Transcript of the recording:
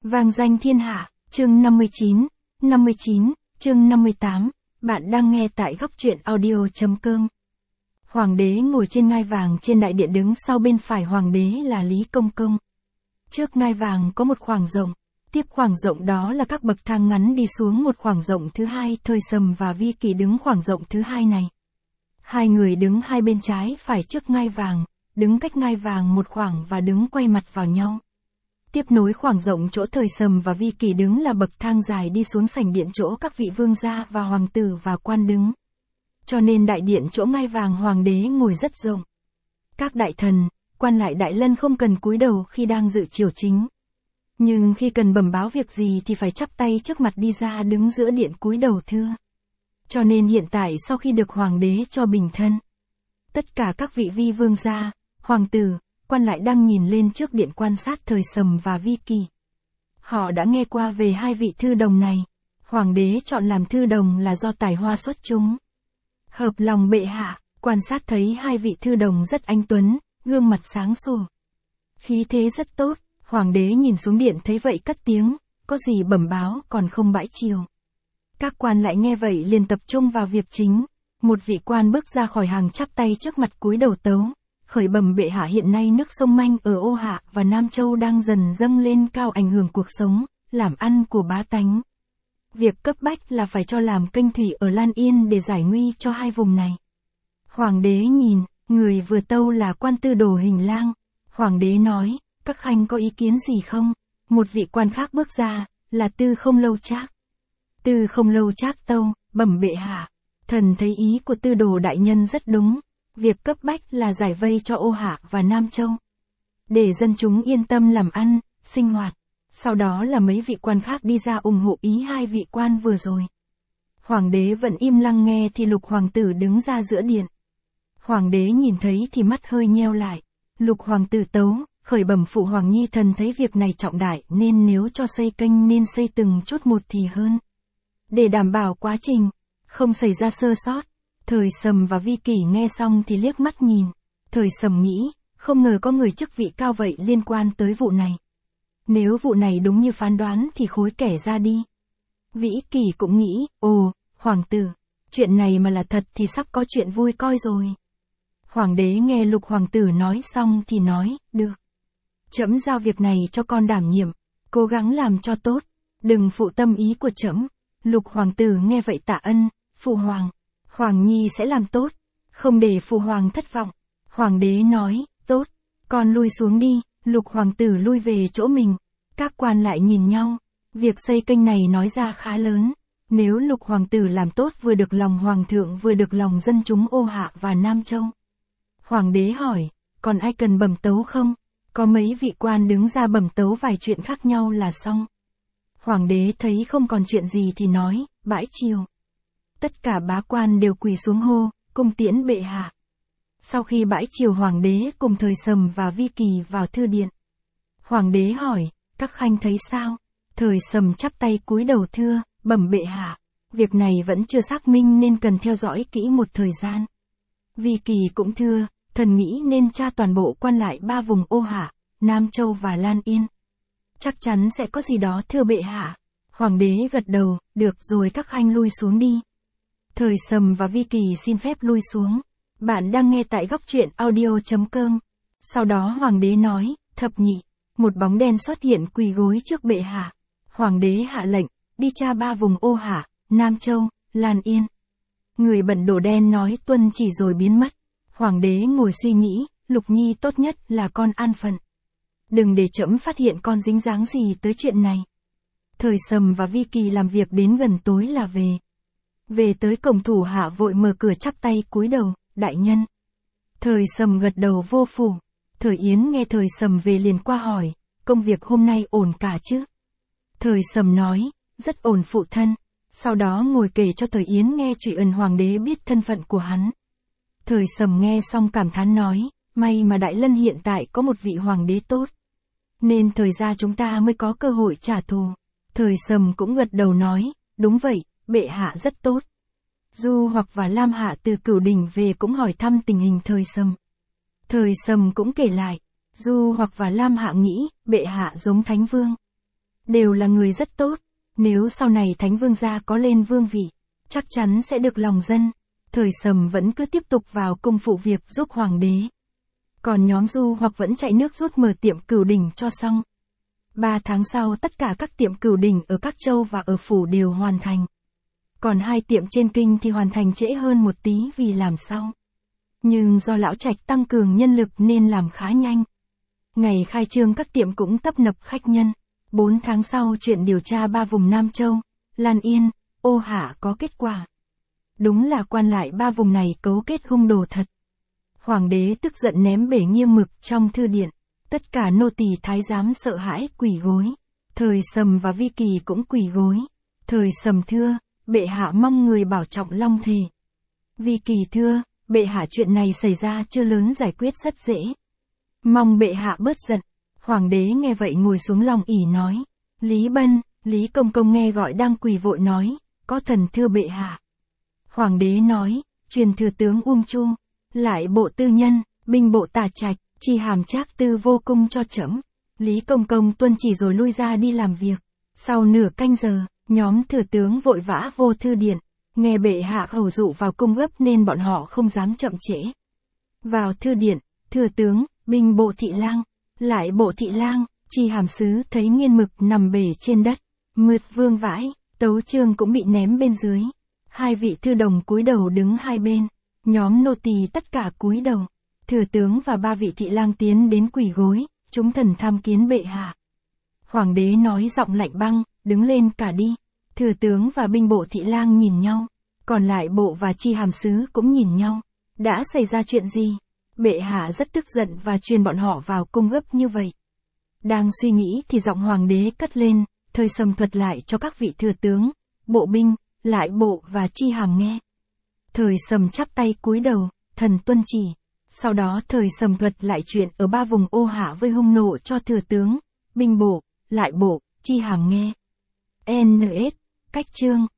Vang danh thiên hạ, chương 59, chương 58, bạn đang nghe tại góc truyện audio.com. Hoàng đế ngồi trên ngai vàng trên đại điện, đứng sau bên phải hoàng đế là Lý Công Công. Trước ngai vàng có một khoảng rộng, tiếp khoảng rộng đó là các bậc thang ngắn đi xuống một khoảng rộng thứ hai. Thời Sầm và Vi Kỳ đứng khoảng rộng thứ hai này. Hai người đứng hai bên trái phải trước ngai vàng, đứng cách ngai vàng một khoảng và đứng quay mặt vào nhau. Tiếp nối khoảng rộng chỗ Thời Sầm và Vi Kỳ đứng là bậc thang dài đi xuống sảnh điện chỗ các vị vương gia và hoàng tử và quan đứng. Cho nên đại điện chỗ ngai vàng hoàng đế ngồi rất rộng. Các đại thần, quan lại đại lân không cần cúi đầu khi đang dự triều chính. Nhưng khi cần bẩm báo việc gì thì phải chắp tay trước mặt đi ra đứng giữa điện cúi đầu thưa. Cho nên hiện tại sau khi được hoàng đế cho bình thân, tất cả các vị vi vương gia, hoàng tử, quan lại đang nhìn lên trước điện quan sát Thời Sầm và Vi Kỳ. Họ đã nghe qua về hai vị thư đồng này. Hoàng đế chọn làm thư đồng là do tài hoa xuất chúng, hợp lòng bệ hạ. Quan sát thấy hai vị thư đồng rất anh tuấn, gương mặt sáng sủa, khí thế rất tốt. Hoàng đế nhìn xuống điện thấy vậy cất tiếng, có gì bẩm báo còn không bãi triều. Các quan lại nghe vậy liền tập trung vào việc chính. Một vị quan bước ra khỏi hàng chắp tay trước mặt cúi đầu tấu, khởi bẩm bệ hạ, hiện nay nước sông Manh ở Ô Hạ và Nam Châu đang dần dâng lên cao, ảnh hưởng cuộc sống, làm ăn của bá tánh. Việc cấp bách là phải cho làm kênh thủy ở Lan Yên để giải nguy cho hai vùng này. Hoàng đế nhìn, người vừa tâu là quan tư đồ Hình Lang. Hoàng đế nói, các khanh có ý kiến gì không? Một vị quan khác bước ra, là Tư Không Lâu Trác. Tư Không Lâu Trác tâu, bẩm bệ hạ, thần thấy ý của tư đồ đại nhân rất đúng. Việc cấp bách là giải vây cho Ô Hạ và Nam Châu, để dân chúng yên tâm làm ăn, sinh hoạt. Sau đó là mấy vị quan khác đi ra ủng hộ ý hai vị quan vừa rồi. Hoàng đế vẫn im lặng nghe thì Lục hoàng tử đứng ra giữa điện. Hoàng đế nhìn thấy thì mắt hơi nheo lại. Lục hoàng tử tấu, khởi bẩm phụ hoàng nhi, thần thấy việc này trọng đại nên nếu cho xây kênh nên xây từng chút một thì hơn, để đảm bảo quá trình không xảy ra sơ sót. Thời Sầm và Vi Kỳ nghe xong thì liếc mắt nhìn. Thời Sầm nghĩ, không ngờ có người chức vị cao vậy liên quan tới vụ này. Nếu vụ này đúng như phán đoán thì khối kẻ ra đi. Vĩ Kỳ cũng nghĩ, ồ, hoàng tử, chuyện này mà là thật thì sắp có chuyện vui coi rồi. Hoàng đế nghe Lục hoàng tử nói xong thì nói, được. Trẫm giao việc này cho con đảm nhiệm, cố gắng làm cho tốt, đừng phụ tâm ý của trẫm. Lục hoàng tử nghe vậy tạ ân, phụ hoàng, Hoàng nhi sẽ làm tốt, không để phụ hoàng thất vọng. Hoàng đế nói, tốt, con lui xuống đi. Lục hoàng tử lui về chỗ mình. Các quan lại nhìn nhau. Việc xây kênh này nói ra khá lớn. Nếu Lục hoàng tử làm tốt vừa được lòng hoàng thượng vừa được lòng dân chúng Ô Hạ và Nam Châu. Hoàng đế hỏi, còn ai cần bẩm tấu không? Có mấy vị quan đứng ra bẩm tấu vài chuyện khác nhau là xong. Hoàng đế thấy không còn chuyện gì thì nói, bãi triều. Tất cả bá quan đều quỳ xuống hô, cung tiễn bệ hạ. Sau khi bãi triều, hoàng đế cùng Thời Sầm và Vi Kỳ vào thư điện. Hoàng đế hỏi, các khanh thấy sao? Thời Sầm chắp tay cúi đầu thưa, bẩm bệ hạ, việc này vẫn chưa xác minh nên cần theo dõi kỹ một thời gian. Vi Kỳ cũng thưa, thần nghĩ nên tra toàn bộ quan lại ba vùng Ô Hạ, Nam Châu và Lan Yên. Chắc chắn sẽ có gì đó thưa bệ hạ. Hoàng đế gật đầu, được rồi, các khanh lui xuống đi. Thời Sầm và Vi Kỳ xin phép lui xuống. Bạn đang nghe tại góc truyện audio.com. Sau đó hoàng đế nói, thập nhị, một bóng đen xuất hiện quỳ gối trước bệ hạ. Hoàng đế hạ lệnh, đi tra ba vùng Ô Hạ, Nam Châu, Lan Yên. Người bận đồ đen nói tuân chỉ rồi biến mất. Hoàng đế ngồi suy nghĩ, Lục nhi tốt nhất là con an phận. Đừng để trẫm phát hiện con dính dáng gì tới chuyện này. Thời Sầm và Vi Kỳ làm việc đến gần tối là về. Về tới cổng, thủ hạ vội mở cửa chắp tay cúi đầu, đại nhân. Thời Sầm gật đầu vô phủ. Thời Yến nghe Thời Sầm về liền qua hỏi, công việc hôm nay ổn cả chứ? Thời Sầm nói, rất ổn phụ thân. Sau đó ngồi kể cho Thời Yến nghe chuyện hoàng đế biết thân phận của hắn. Thời Sầm nghe xong cảm thán nói, may mà Đại Lân hiện tại có một vị hoàng đế tốt, nên thời gia chúng ta mới có cơ hội trả thù. Thời Sầm cũng gật đầu nói, đúng vậy, bệ hạ rất tốt. Du Hoặc và Lam Hạ từ Cửu Đỉnh về cũng hỏi thăm tình hình Thời Sầm. Thời Sầm cũng kể lại, Du Hoặc và Lam Hạ nghĩ, bệ hạ giống Thánh Vương, đều là người rất tốt. Nếu sau này Thánh Vương gia có lên vương vị, chắc chắn sẽ được lòng dân. Thời Sầm vẫn cứ tiếp tục vào cung phụ việc giúp hoàng đế. Còn nhóm Du Hoặc vẫn chạy nước rút mở tiệm Cửu Đỉnh cho xong. 3 tháng sau tất cả các tiệm Cửu Đỉnh ở các châu và ở phủ đều hoàn thành. Còn 2 tiệm trên kinh thì hoàn thành trễ hơn một tí vì làm sau. Nhưng do lão Trạch tăng cường nhân lực nên làm khá nhanh. Ngày khai trương các tiệm cũng tấp nập khách nhân. 4 tháng sau chuyện điều tra 3 vùng Nam Châu, Lan Yên, Ô Hạ có kết quả. Đúng là quan lại 3 vùng này cấu kết hung đồ thật. Hoàng đế tức giận ném bể Nghiêm Mực trong thư điện. Tất cả nô tỳ thái giám sợ hãi quỳ gối. Thời Sầm và Vi Kỳ cũng quỳ gối. Thời Sầm thưa, bệ hạ mong người bảo trọng long thề. Vi Kỳ thưa, bệ hạ chuyện này xảy ra chưa lớn giải quyết rất dễ. Mong bệ hạ bớt giận. Hoàng đế nghe vậy ngồi xuống lòng ỉ nói. Lý Bân, Lý Công Công nghe gọi đang quỳ vội nói, có thần thưa bệ hạ. Hoàng đế nói, truyền thừa tướng Chu, lại bộ tư nhân, binh bộ Tả Trạch, chi hàm Trác Tư vô cung cho trẫm. Lý Công Công tuân chỉ rồi lui ra đi làm việc. Sau nửa canh giờ, nhóm thừa tướng vội vã vô thư điện, nghe bệ hạ khẩu dụ vào cung gấp nên bọn họ không dám chậm trễ. Vào thư điện, thừa tướng, binh bộ thị lang, lại bộ thị lang, chi hàm sứ thấy Nghiên Mực nằm bể trên đất, mượt vương vãi, tấu chương cũng bị ném bên dưới. 2 vị thư đồng cúi đầu đứng hai bên, nhóm nô tỳ tất cả cúi đầu. Thừa tướng và 3 vị thị lang tiến đến quỳ gối, chúng thần tham kiến bệ hạ. Hoàng đế nói giọng lạnh băng, đứng lên cả đi. Thừa tướng và binh bộ thị lang nhìn nhau, còn lại bộ và chi hàm sứ cũng nhìn nhau. Đã xảy ra chuyện gì? Bệ hạ rất tức giận và truyền bọn họ vào cung gấp như vậy. Đang suy nghĩ thì giọng hoàng đế cất lên, Thời Sầm thuật lại cho các vị thừa tướng, bộ binh, lại bộ và chi hàm nghe. Thời Sầm chắp tay cúi đầu, thần tuân chỉ. Sau đó Thời Sầm thuật lại chuyện ở 3 vùng Ô Hạ với hung nộ cho thừa tướng, binh bộ, lại bộ, chi hàm nghe. NS, cách chương.